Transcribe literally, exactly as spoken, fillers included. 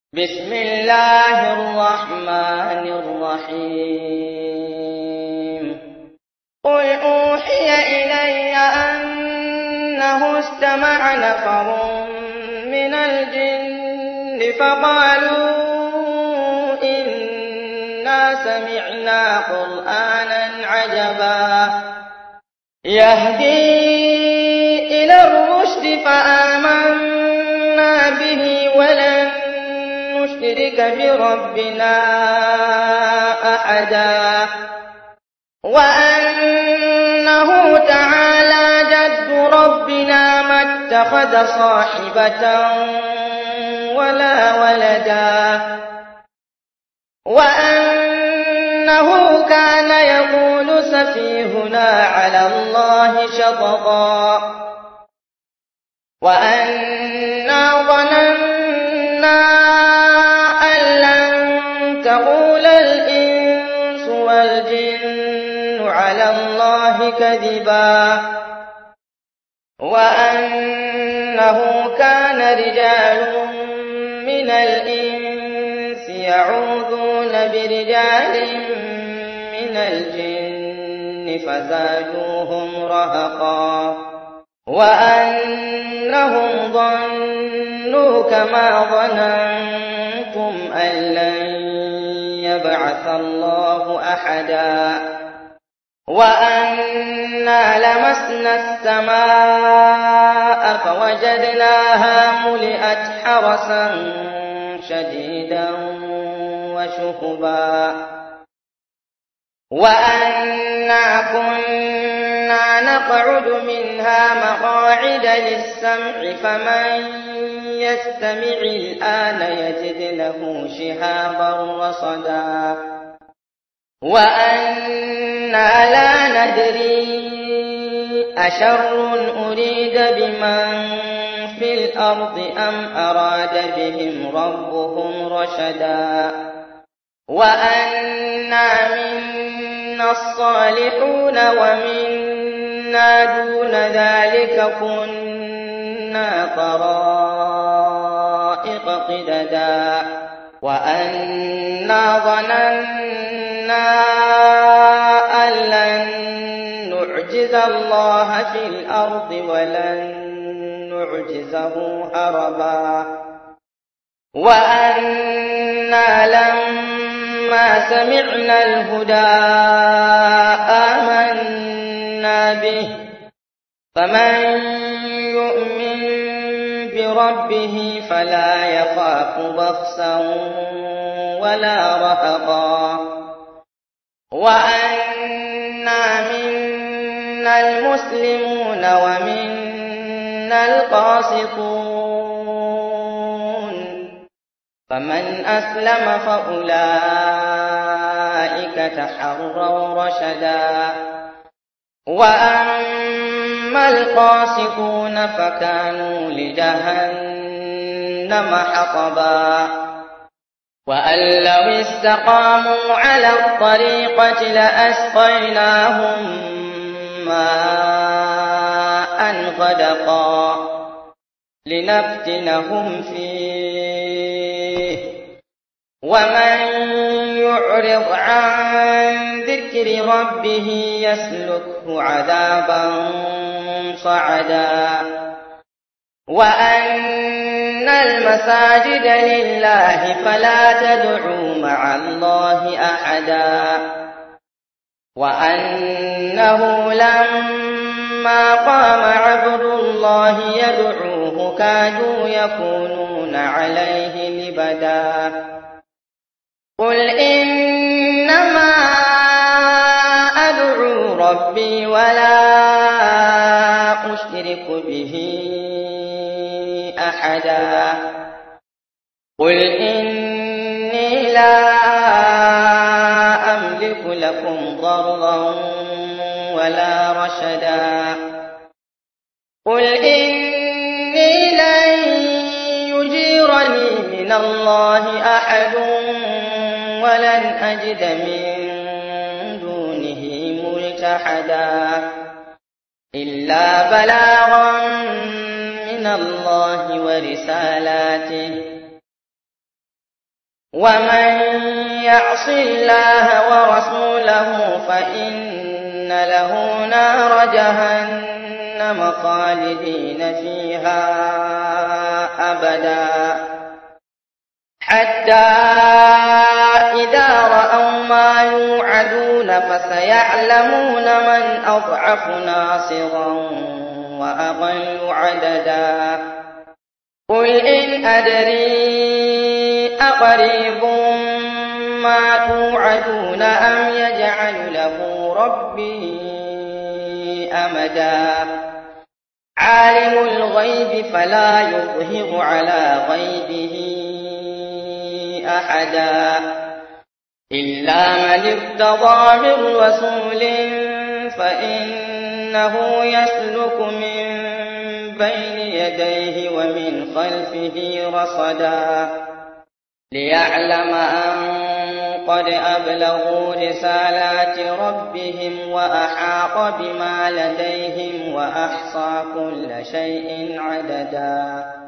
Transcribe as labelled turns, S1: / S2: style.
S1: بسم الله الرحمن الرحيم قل أوحي إلي أنه استمع نفر من الجن فقالوا إنا سمعنا قرآنا عجبا يهدي إلى الرشد فآمنا به ولن نشرك بربنا أحدا وأنه تعالى جد ربنا ما اتخذ صاحبة ولا ولدا وأنه كان يقول سفيهنا على الله شططا وأنا ظننا تقول الإنس والجن على الله كذبا وأنه كان رجال من الإنس يعوذون برجال من الجن فزادوهم رهقا وأنهم ظنوا كما ظننتم أن لن يبعث الله أحدا وأنا لمسنا السماء فوجدناها ملئت حرسا شديدا وشهبا وأنا كنا نقعد منها مقاعد للسمع فمن يستمع الآن يجد له شهابا رصدا وأنا لا ندري أشر أريد بمن في الأرض أم أراد بهم ربهم رشدا وأنا منا الصالحون ومنا دون ذلك كنا طرائق قددا وأنا ظننا أن لن نعجز الله في الأرض ولن نعجزه هربا وأنا لما سمعنا الهدى آمنا به فمن يؤمن بربه فلا يخاف بخسا ولا رهقا وأنا منا المسلمون ومنا القاسطون فمن أسلم فأولئك تحروا رشدا وأما القاسطون فكانوا لجهنم حطبا وأن لو استقاموا على الطريقة لأسقيناهم ماء غدقا لنفتنهم فيه ومن يعرض عن ذكر ربه يسلكه عذابا صعدا وأن المساجد لله فلا تدعوا مع الله أحدا وأنه لما قام عبد الله يدعوه كادوا يكونون عليه لبدا قل إنما أدعو ربي ولا أشرك به أحدا قل إني لا أملك لكم ضرا ولا رشدا قل إني لن يجيرني من الله أحد ولن أجد من دونه ملتحدا إلا بلاغا من الله ورسالاته ومن يعص الله ورسوله فإن له نار جهنم خالدين فيها أبدا حتى إذا رأوا ما يوعدون فسيعلمون من أضعف ناصرا وأضل عددا قل إن أدري أقريب ما توعدون أم يجعل له ربي أمدا عالم الغيب فلا يظهر على غيبه أحدا إلا من ارتضى من رسول فإنه يسلك من بين يديه ومن خلفه رصدا ليعلم أن قد أبلغوا رسالات ربهم وأحاط بما لديهم وأحصى كل شيء عددا